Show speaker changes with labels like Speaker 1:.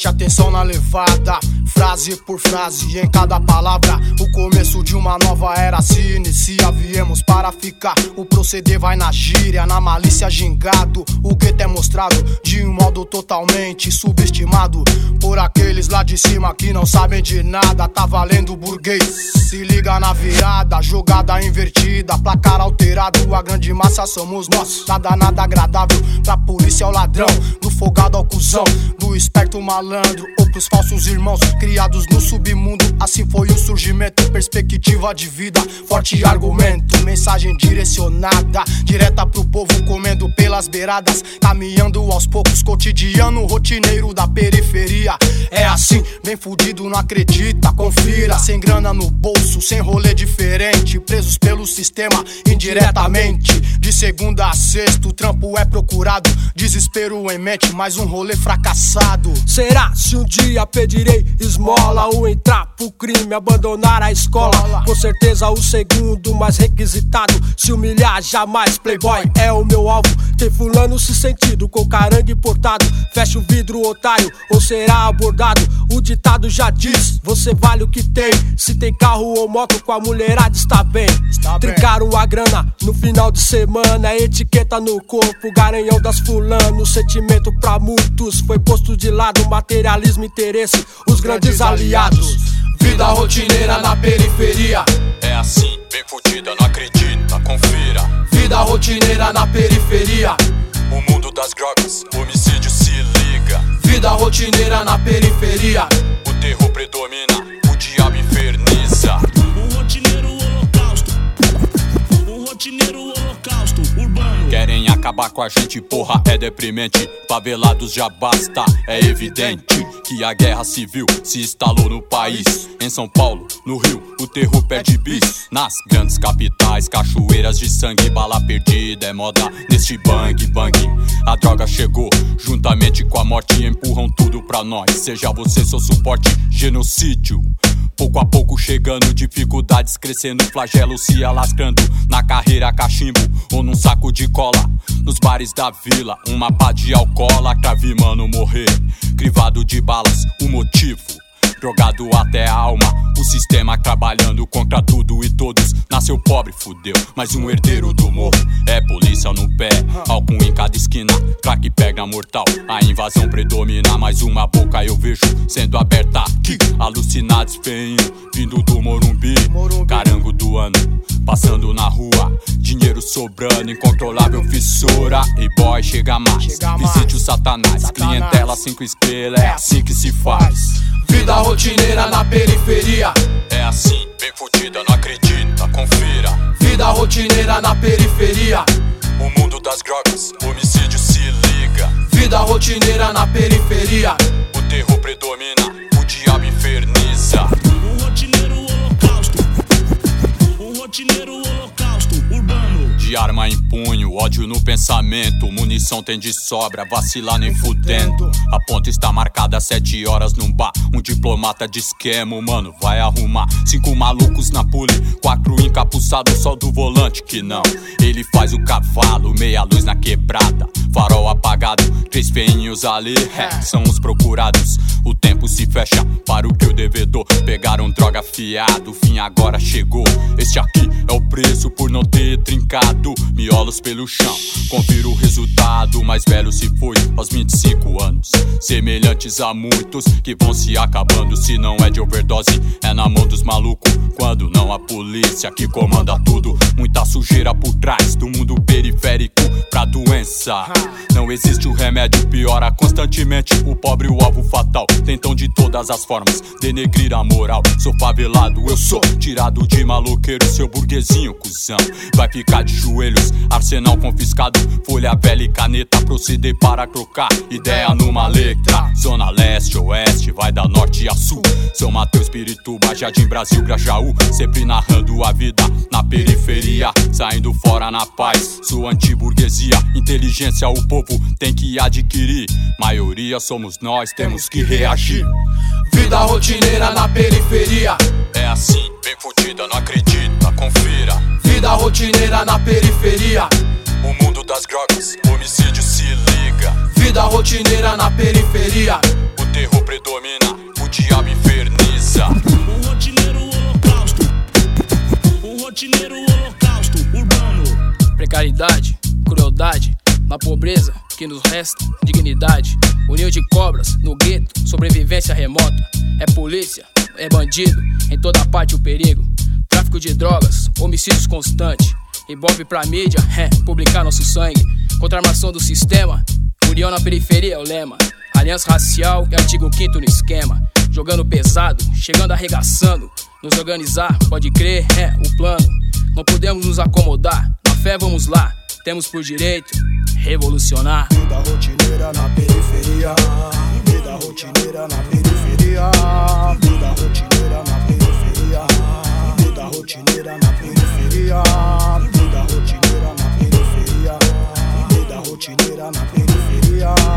Speaker 1: Preste atenção na levada, frase por frase, em cada palavra. O começo de uma nova era se inicia. Viemos para ficar, o proceder vai na gíria, na malícia gingado. O gueto é mostrado de um modo totalmente subestimado por aqueles lá de cima que não sabem de nada. Tá valendo burguês, se liga na virada, jogada invertida, placar alterado. A grande massa somos nós, nada agradável pra polícia ao ladrão, do folgado ao cuzão, do esperto malandro ou pros falsos irmãos criados no submundo. Assim foi o surgimento, perspectiva de vida, forte argumento, mensagem direcionada, direta pro povo comendo pelas beiradas, caminhando aos poucos, cotidiano rotineiro da periferia. É assim, bem fudido, não acredita, confira. Sem grana no bolso, sem rolê diferente, presos pelo sistema indiretamente. De segunda a sexta, o trampo é procurado, desespero em mente, mais um rolê fracassado.
Speaker 2: Será se um dia pedirei esmola ou entrar pro crime, abandonar a escola? Com certeza o segundo mais requisitado, se humilhar jamais, playboy é o meu alvo. Tem fulano se sentido com carangue portado, fecha o vidro otário ou será abordado. O ditado já diz, você vale o que tem, se tem carro ou moto com a mulherada está bem. Trincaram a grana no final de semana, etiqueta no corpo, garanhão das fulano. Sentimento pra muitos foi posto de lado, materialismo, interesse, os grandes aliados.
Speaker 3: Vida rotineira na periferia, é assim, bem fudida, não acredita, confira. Vida rotineira na periferia, o mundo das drogas, homicídio se liga. Vida rotineira na periferia, o terror predomina, o diabo inferniza.
Speaker 4: Um rotineiro holocausto, um rotineiro holocausto urbano.
Speaker 3: Querem acabar com a gente, porra, é deprimente. Favelados já basta, é evidente que a guerra civil se instalou no país. Em São Paulo, no Rio, o terror perde bis. Nas grandes capitais, cachoeiras de sangue, bala perdida é moda neste bang bang. A droga chegou, juntamente com a morte, empurram tudo pra nós. Seja você seu suporte, genocídio. Pouco a pouco chegando, dificuldades crescendo, flagelo se alascando na carreira cachimbo ou num saco de cola. Nos bares da vila, uma pá de alcoólatra, vi mano morrer, crivado de balas, o motivo drogado até a alma, o sistema trabalhando contra tudo e todos. Nasceu pobre, fudeu, mais um herdeiro do morro. É polícia no pé, álcool em cada esquina, crack pega mortal, a invasão predomina. Mais uma boca eu vejo sendo aberta aqui, alucinados feinho, vindo do Morumbi. Carango do ano, passando na rua, dinheiro sobrando, incontrolável fissura. E boy, chega mais, visite o satanás, clientela 5 estrelas, é assim que se faz. Vida rotineira na periferia, é assim, bem fudida, não acredita, confira. Vida rotineira na periferia, o mundo das drogas, homicídio se liga. Vida rotineira na periferia, o terror predomina, o diabo inferniza.
Speaker 4: Um rotineiro holocausto, um rotineiro holocausto urbano.
Speaker 3: De arma em punho, ódio no pensamento, munição tem de sobra, vacilar nem fudendo. A ponta está marcada 7 horas num bar, um diplomata de esquema, mano, vai arrumar 5 malucos na pule, 4 encapuçados, só do volante que não. Ele faz o cavalo, meia luz na quebrada, farol apagado, 3 feinhos ali, são os procurados. O tempo se fecha para o que o devedor, pegaram droga fiado, o fim agora chegou. Este aqui é o preço por não ter trincado, miolos pelo chão, confira o resultado. Mais velho se foi aos 25 anos, semelhantes a muitos que vão se acabando. Se não é de overdose, é na mão dos malucos, quando não a polícia que comanda tudo. Muita sujeira por trás do mundo periférico pra doença. Não existe o remédio, piora constantemente o pobre, o alvo fatal. Tentam de todas as formas denegrir a moral. Sou favelado, eu sou tirado de maloqueiro, seu burguesinho, cuzão. Vai ficar de joelhos, arsenal confiscado, folha velha e caneta, proceder para trocar ideia numa letra. Zona leste, oeste, vai da norte a sul, São Mateus, Pirituba, Jardim Brasil, Grajaú. Sempre narrando a vida na periferia, saindo fora na paz, sua antiburguesia. Inteligência o povo tem que adquirir, maioria somos nós, temos que reagir. Vida rotineira na periferia, é assim, bem fudida, não acredita, confira. Vida rotineira na periferia, o mundo das drogas, homicídio se liga. Vida rotineira na periferia, o terror predomina, o diabo inferniza.
Speaker 4: Um rotineiro holocausto. Um rotineiro holocausto urbano.
Speaker 5: Precariedade, crueldade, na pobreza que nos resta dignidade. União de cobras no gueto, sobrevivência remota. É polícia, é bandido, em toda parte o perigo. Tráfico de drogas, homicídios constantes. Ibope pra mídia, publicar nosso sangue. Contra a armação do sistema, união na periferia é o lema. Aliança racial e artigo 5º no esquema. Jogando pesado, chegando arregaçando. Nos organizar, pode crer, o plano. Não podemos nos acomodar, na fé vamos lá. Temos por direito revolucionar.
Speaker 1: Vida rotineira na periferia. Vida rotineira na periferia. Vida rotineira na periferia. Vida rotineira na periferia. Vida rotineira na periferia. Vida rotineira na periferia.